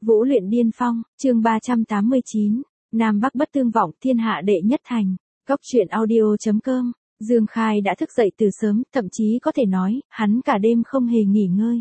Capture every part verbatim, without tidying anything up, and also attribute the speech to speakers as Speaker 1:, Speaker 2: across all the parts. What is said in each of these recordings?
Speaker 1: Vũ luyện điên phong, chương ba trăm tám mươi chín, Nam Bắc bất tương vọng, thiên hạ đệ nhất thành. Góc truyện audio chấm com. Dương Khai đã thức dậy từ sớm, thậm chí có thể nói, hắn cả đêm không hề nghỉ ngơi.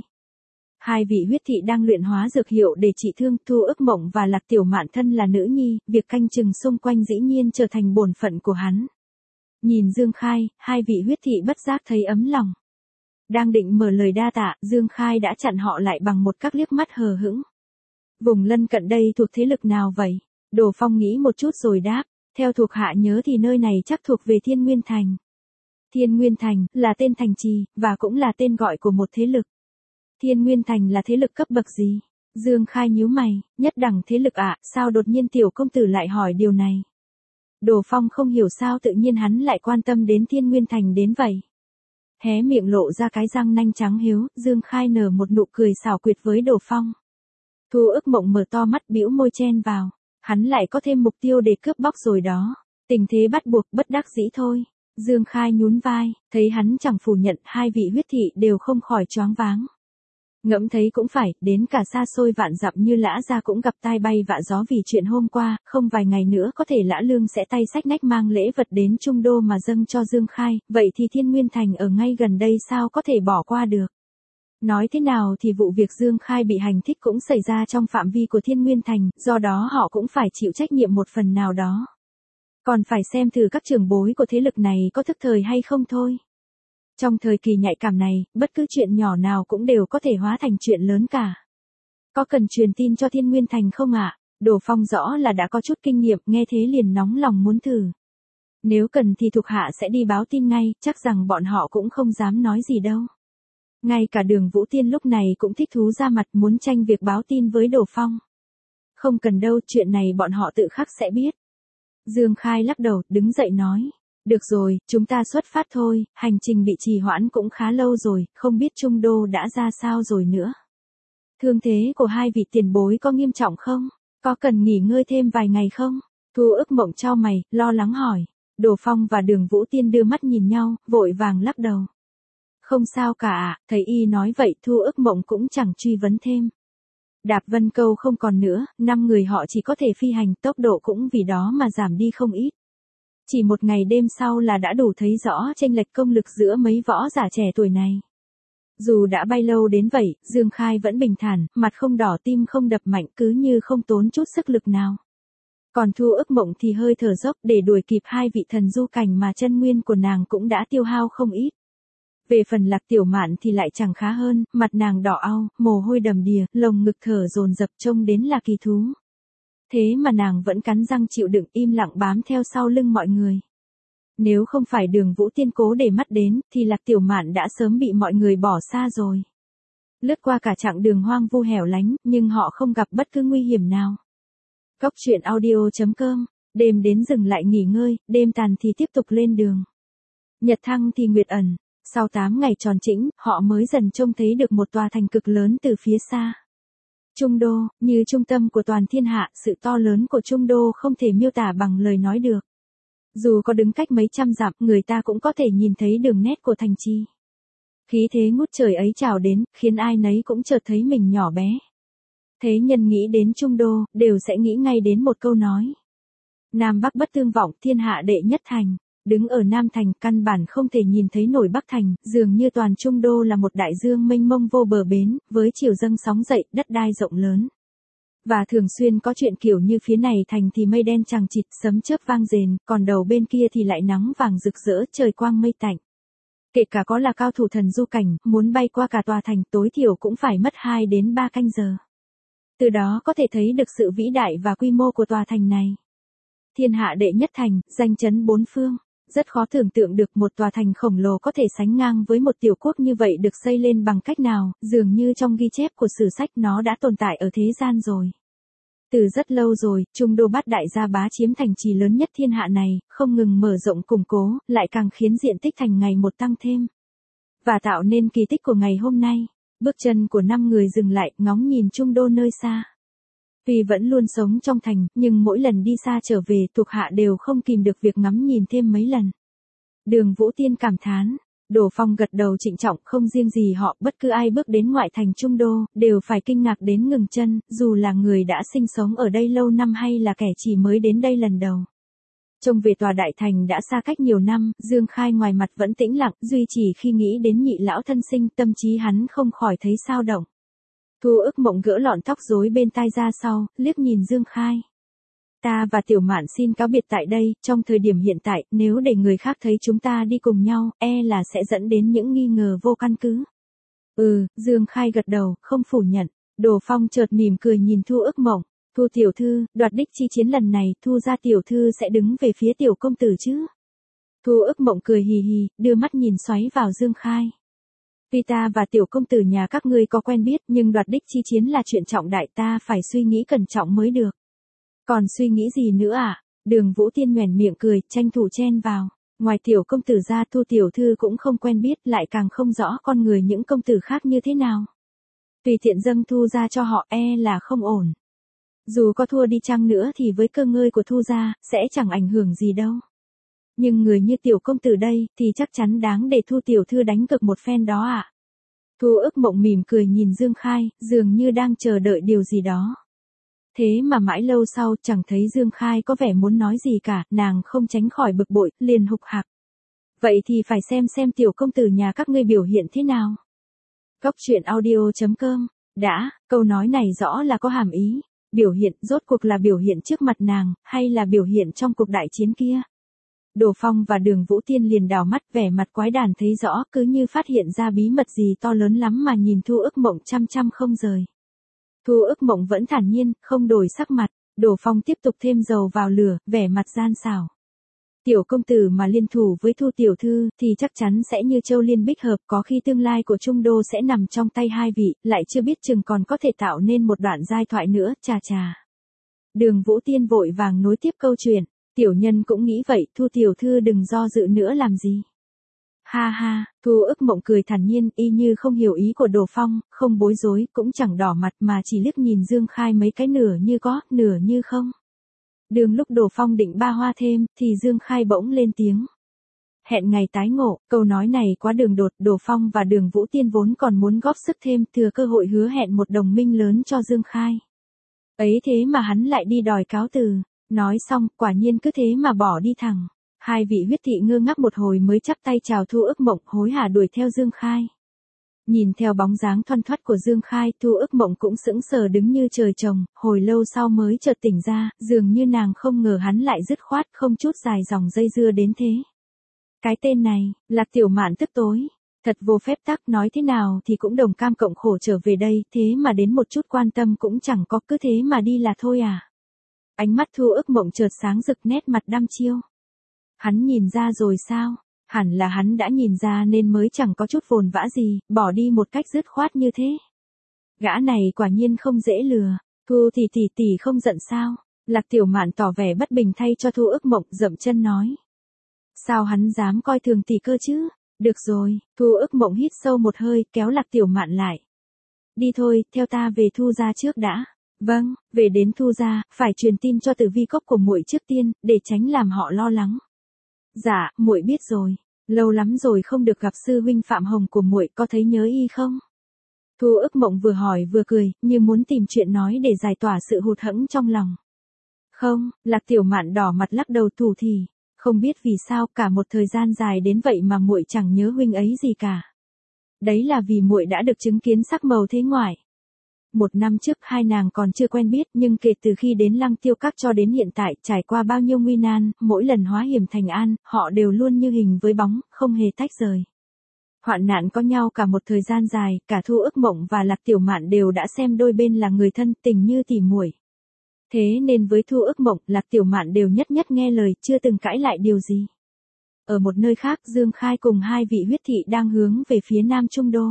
Speaker 1: Hai vị huyết thị đang luyện hóa dược hiệu để trị thương, Thu Ức Mộng và Lạc Tiểu Mạn thân là nữ nhi, việc canh chừng xung quanh dĩ nhiên trở thành bổn phận của hắn. Nhìn Dương Khai, hai vị huyết thị bất giác thấy ấm lòng. Đang định mở lời đa tạ, Dương Khai đã chặn họ lại bằng một các liếc mắt hờ hững. Vùng lân cận đây thuộc thế lực nào vậy? Đồ Phong nghĩ một chút rồi đáp, theo thuộc hạ nhớ thì nơi này chắc thuộc về Thiên Nguyên Thành. Thiên Nguyên Thành là tên thành trì, và cũng là tên gọi của một thế lực. Thiên Nguyên Thành là thế lực cấp bậc gì? Dương Khai nhíu mày, nhất đẳng thế lực ạ, à, sao đột nhiên tiểu công tử lại hỏi điều này? Đồ Phong không hiểu sao tự nhiên hắn lại quan tâm đến Thiên Nguyên Thành đến vậy. Hé miệng lộ ra cái răng nanh trắng hiếu, Dương Khai nở một nụ cười xảo quyệt với Đồ Phong. Thu Ức Mộng mở to mắt bĩu môi chen vào, hắn lại có thêm mục tiêu để cướp bóc rồi đó. Tình thế bắt buộc bất đắc dĩ thôi. Dương Khai nhún vai, thấy hắn chẳng phủ nhận, hai vị huyết thị đều không khỏi choáng váng. Ngẫm thấy cũng phải, đến cả xa xôi vạn dặm như Lã gia cũng gặp tai bay vạ gió vì chuyện hôm qua, không vài ngày nữa có thể Lã Lương sẽ tay xách nách mang lễ vật đến Trung Đô mà dâng cho Dương Khai, vậy thì Thiên Nguyên Thành ở ngay gần đây sao có thể bỏ qua được. Nói thế nào thì vụ việc Dương Khai bị hành thích cũng xảy ra trong phạm vi của Thiên Nguyên Thành, do đó họ cũng phải chịu trách nhiệm một phần nào đó. Còn phải xem thử các trưởng bối của thế lực này có thức thời hay không thôi. Trong thời kỳ nhạy cảm này, bất cứ chuyện nhỏ nào cũng đều có thể hóa thành chuyện lớn cả. Có cần truyền tin cho Thiên Nguyên Thành không ạ? À? Đồ Phong rõ là đã có chút kinh nghiệm, nghe thế liền nóng lòng muốn thử. Nếu cần thì thuộc hạ sẽ đi báo tin ngay, chắc rằng bọn họ cũng không dám nói gì đâu. Ngay cả Đường Vũ Tiên lúc này cũng thích thú ra mặt muốn tranh việc báo tin với Đồ Phong. Không cần đâu, chuyện này bọn họ tự khắc sẽ biết. Dương Khai lắc đầu, đứng dậy nói. Được rồi, chúng ta xuất phát thôi, hành trình bị trì hoãn cũng khá lâu rồi, không biết Trung Đô đã ra sao rồi nữa. Thương thế của hai vị tiền bối có nghiêm trọng không? Có cần nghỉ ngơi thêm vài ngày không? Thu Ức Mộng chau mày, lo lắng hỏi. Đồ Phong và Đường Vũ Tiên đưa mắt nhìn nhau, vội vàng lắc đầu. Không sao cả ạ, thầy y nói vậy, Thu Ức Mộng cũng chẳng truy vấn thêm. Đạp Vân Câu không còn nữa, năm người họ chỉ có thể phi hành, tốc độ cũng vì đó mà giảm đi không ít. Chỉ một ngày đêm sau là đã đủ thấy rõ chênh lệch công lực giữa mấy võ giả trẻ tuổi này. Dù đã bay lâu đến vậy, Dương Khai vẫn bình thản, mặt không đỏ tim không đập mạnh, cứ như không tốn chút sức lực nào. Còn Thu Ức Mộng thì hơi thở dốc để đuổi kịp hai vị thần du cảnh mà chân nguyên của nàng cũng đã tiêu hao không ít. Về phần Lạc Tiểu Mạn thì lại chẳng khá hơn, mặt nàng đỏ au, mồ hôi đầm đìa, lồng ngực thở dồn dập trông đến là kỳ thú. Thế mà nàng vẫn cắn răng chịu đựng im lặng bám theo sau lưng mọi người. Nếu không phải Đường Vũ Tiên cố để mắt đến, thì Lạc Tiểu Mạn đã sớm bị mọi người bỏ xa rồi. Lướt qua cả chặng đường hoang vu hẻo lánh, nhưng họ không gặp bất cứ nguy hiểm nào. Góc truyện audio chấm com, đêm đến dừng lại nghỉ ngơi, đêm tàn thì tiếp tục lên đường. Nhật thăng thì nguyệt ẩn, sau tám ngày tròn trĩnh, họ mới dần trông thấy được một tòa thành cực lớn từ phía xa. Trung Đô, như trung tâm của toàn thiên hạ, sự to lớn của Trung Đô không thể miêu tả bằng lời nói được. Dù có đứng cách mấy trăm dặm, người ta cũng có thể nhìn thấy đường nét của thành trì. Khí thế ngút trời ấy trào đến, khiến ai nấy cũng chợt thấy mình nhỏ bé. Thế nhân nghĩ đến Trung Đô, đều sẽ nghĩ ngay đến một câu nói. Nam Bắc bất tương vọng, thiên hạ đệ nhất thành. Đứng ở Nam Thành, căn bản không thể nhìn thấy nổi Bắc Thành, dường như toàn Trung Đô là một đại dương mênh mông vô bờ bến, với chiều dâng sóng dậy, đất đai rộng lớn. Và thường xuyên có chuyện kiểu như phía này thành thì mây đen chằng chịt, sấm chớp vang rền, còn đầu bên kia thì lại nắng vàng rực rỡ, trời quang mây tạnh. Kể cả có là cao thủ thần du cảnh, muốn bay qua cả tòa thành tối thiểu cũng phải mất hai đến ba canh giờ. Từ đó có thể thấy được sự vĩ đại và quy mô của tòa thành này. Thiên hạ đệ nhất thành, danh chấn bốn phương. Rất khó tưởng tượng được một tòa thành khổng lồ có thể sánh ngang với một tiểu quốc như vậy được xây lên bằng cách nào, dường như trong ghi chép của sử sách nó đã tồn tại ở thế gian rồi. Từ rất lâu rồi, Trung Đô Bát Đại gia bá chiếm thành trì lớn nhất thiên hạ này, không ngừng mở rộng củng cố, lại càng khiến diện tích thành ngày một tăng thêm. Và tạo nên kỳ tích của ngày hôm nay. Bước chân của năm người dừng lại, ngóng nhìn Trung Đô nơi xa. Tuy vẫn luôn sống trong thành, nhưng mỗi lần đi xa trở về, thuộc hạ đều không kìm được việc ngắm nhìn thêm mấy lần. Đường Vũ Tiên cảm thán, Đồ Phong gật đầu trịnh trọng, không riêng gì họ, bất cứ ai bước đến ngoại thành Trung Đô, đều phải kinh ngạc đến ngừng chân, dù là người đã sinh sống ở đây lâu năm hay là kẻ chỉ mới đến đây lần đầu. Trông về tòa đại thành đã xa cách nhiều năm, Dương Khai ngoài mặt vẫn tĩnh lặng, duy chỉ khi nghĩ đến nhị lão thân sinh, tâm trí hắn không khỏi thấy sao động. Thu Ước Mộng gỡ lọn tóc rối bên tai ra sau, liếc nhìn Dương Khai. Ta và Tiểu Mạn xin cáo biệt tại đây, trong thời điểm hiện tại, nếu để người khác thấy chúng ta đi cùng nhau, e là sẽ dẫn đến những nghi ngờ vô căn cứ. Ừ, Dương Khai gật đầu, không phủ nhận. Đồ Phong chợt mỉm cười nhìn Thu Ước Mộng. Thu tiểu thư, đoạt đích chi chiến lần này, Thu gia tiểu thư sẽ đứng về phía tiểu công tử chứ? Thu Ước Mộng cười hì hì, đưa mắt nhìn xoáy vào Dương Khai. Tuy ta và tiểu công tử nhà các ngươi có quen biết, nhưng đoạt đích chi chiến là chuyện trọng đại, ta phải suy nghĩ cẩn trọng mới được. Còn suy nghĩ gì nữa à? Đường Vũ Tiên nhoẻn miệng cười, tranh thủ chen vào. Ngoài tiểu công tử ra, Thu tiểu thư cũng không quen biết, lại càng không rõ con người những công tử khác như thế nào. Tùy tiện dâng Thu ra cho họ, e là không ổn. Dù có thua đi chăng nữa thì với cơ ngơi của Thu gia, sẽ chẳng ảnh hưởng gì đâu. Nhưng người như tiểu công tử đây, thì chắc chắn đáng để Thu tiểu thư đánh cực một phen đó ạ. À? Thu Ước Mộng mỉm cười nhìn Dương Khai, dường như đang chờ đợi điều gì đó. Thế mà mãi lâu sau, chẳng thấy Dương Khai có vẻ muốn nói gì cả, nàng không tránh khỏi bực bội, liền hục hạc. Vậy thì phải xem xem tiểu công tử nhà các ngươi biểu hiện thế nào. Góc truyện audio chấm com. Đã, câu nói này rõ là có hàm ý. Biểu hiện, rốt cuộc là biểu hiện trước mặt nàng, hay là biểu hiện trong cuộc đại chiến kia? Đồ Phong và Đường Vũ Tiên liền đảo mắt, vẻ mặt quái đản thấy rõ, cứ như phát hiện ra bí mật gì to lớn lắm mà nhìn Thu Ước Mộng chăm chăm không rời. Thu Ước Mộng vẫn thản nhiên, không đổi sắc mặt. Đồ Phong tiếp tục thêm dầu vào lửa, vẻ mặt gian xảo. Tiểu công tử mà liên thủ với Thu tiểu thư, thì chắc chắn sẽ như châu liên bích hợp, có khi tương lai của Trung Đô sẽ nằm trong tay hai vị, lại chưa biết chừng còn có thể tạo nên một đoạn giai thoại nữa, chà chà. Đường Vũ Tiên vội vàng nối tiếp câu chuyện, tiểu nhân cũng nghĩ vậy, Thu tiểu thư đừng do dự nữa làm gì. Ha ha, Thu Ước Mộng cười thản nhiên, y như không hiểu ý của Đồ Phong, không bối rối, cũng chẳng đỏ mặt mà chỉ liếc nhìn Dương Khai mấy cái nửa như có, nửa như không. Đường lúc Đồ Phong định ba hoa thêm, thì Dương Khai bỗng lên tiếng. Hẹn ngày tái ngộ, câu nói này quá đường đột, Đồ Phong và Đường Vũ Tiên vốn còn muốn góp sức thêm, thừa cơ hội hứa hẹn một đồng minh lớn cho Dương Khai. Ấy thế mà hắn lại đi đòi cáo từ, nói xong, quả nhiên cứ thế mà bỏ đi thẳng. Hai vị huyết thị ngơ ngác một hồi mới chắp tay chào Thu Ước Mộng, hối hả đuổi theo Dương Khai. Nhìn theo bóng dáng thoăn thoắt của Dương Khai, Thu Ước Mộng cũng sững sờ đứng như trời trồng, hồi lâu sau mới chợt tỉnh ra, dường như nàng không ngờ hắn lại dứt khoát, không chút dài dòng dây dưa đến thế. Cái tên này, Lạc Tiểu Mạn tức tối, thật vô phép tắc, nói thế nào thì cũng đồng cam cộng khổ trở về đây, thế mà đến một chút quan tâm cũng chẳng có, cứ thế mà đi là thôi à. Ánh mắt Thu Ước Mộng chợt sáng rực, nét mặt đăm chiêu. Hắn nhìn ra rồi sao? Hẳn là hắn đã nhìn ra nên mới chẳng có chút vồn vã gì, bỏ đi một cách dứt khoát như thế. Gã này quả nhiên không dễ lừa. Thu thì tỷ tỷ không giận sao? Lạc Tiểu Mạn tỏ vẻ bất bình thay cho Thu Ước Mộng, dậm chân nói. Sao hắn dám coi thường tỷ cơ chứ? Được rồi, Thu Ước Mộng hít sâu một hơi, kéo Lạc Tiểu Mạn lại. Đi thôi, theo ta về Thu gia trước đã. Vâng, về đến Thu gia, phải truyền tin cho Tử Vi Cốc của muội trước tiên, để tránh làm họ lo lắng. Dạ, muội biết rồi. Lâu lắm rồi không được gặp sư huynh Phạm Hồng của muội, có thấy nhớ y không? Thu Ước Mộng vừa hỏi vừa cười, như muốn tìm chuyện nói để giải tỏa sự hụt hẫng trong lòng. Không, Lạc Tiểu Mạn đỏ mặt lắc đầu thủ thì, không biết vì sao cả một thời gian dài đến vậy mà muội chẳng nhớ huynh ấy gì cả. Đấy là vì muội đã được chứng kiến sắc màu thế ngoại. Một năm trước hai nàng còn chưa quen biết, nhưng kể từ khi đến Lăng Tiêu Các cho đến hiện tại, trải qua bao nhiêu nguy nan, mỗi lần hóa hiểm thành an, họ đều luôn như hình với bóng, không hề tách rời. Hoạn nạn có nhau cả một thời gian dài, cả Thu Ước Mộng và Lạc Tiểu Mạn đều đã xem đôi bên là người thân, tình như tỉ muội. Thế nên với Thu Ước Mộng, Lạc Tiểu Mạn đều nhất nhất nghe lời, chưa từng cãi lại điều gì. Ở một nơi khác, Dương Khai cùng hai vị huyết thị đang hướng về phía Nam Trung Đô.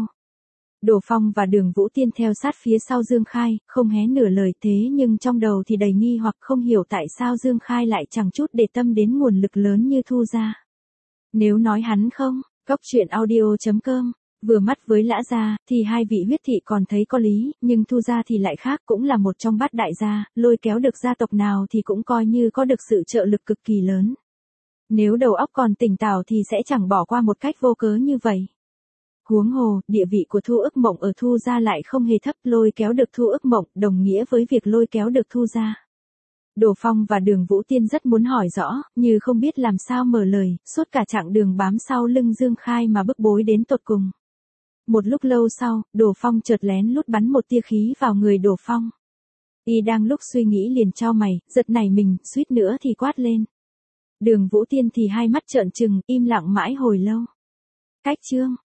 Speaker 1: Đồ Phong và Đường Vũ Tiên theo sát phía sau Dương Khai, không hé nửa lời, thế nhưng trong đầu thì đầy nghi hoặc không hiểu tại sao Dương Khai lại chẳng chút để tâm đến nguồn lực lớn như Thu gia. Nếu nói hắn không, góc truyện audio chấm com, vừa mắt với Lã gia, thì hai vị huyết thị còn thấy có lý, nhưng Thu gia thì lại khác, cũng là một trong bát đại gia, lôi kéo được gia tộc nào thì cũng coi như có được sự trợ lực cực kỳ lớn. Nếu đầu óc còn tỉnh táo thì sẽ chẳng bỏ qua một cách vô cớ như vậy. Huống hồ, địa vị của Thu Ức Mộng ở Thu gia lại không hề thấp, lôi kéo được Thu Ức Mộng đồng nghĩa với việc lôi kéo được Thu gia. Đồ Phong và Đường Vũ Tiên rất muốn hỏi rõ, như không biết làm sao mở lời, suốt cả chặng đường bám sau lưng Dương Khai mà bức bối đến tột cùng. Một lúc lâu sau, Đồ Phong chợt lén lút bắn một tia khí vào người Đồ Phong. Y đang lúc suy nghĩ liền chau mày, giật nảy mình, suýt nữa thì quát lên. Đường Vũ Tiên thì hai mắt trợn trừng, im lặng mãi hồi lâu. Cách chương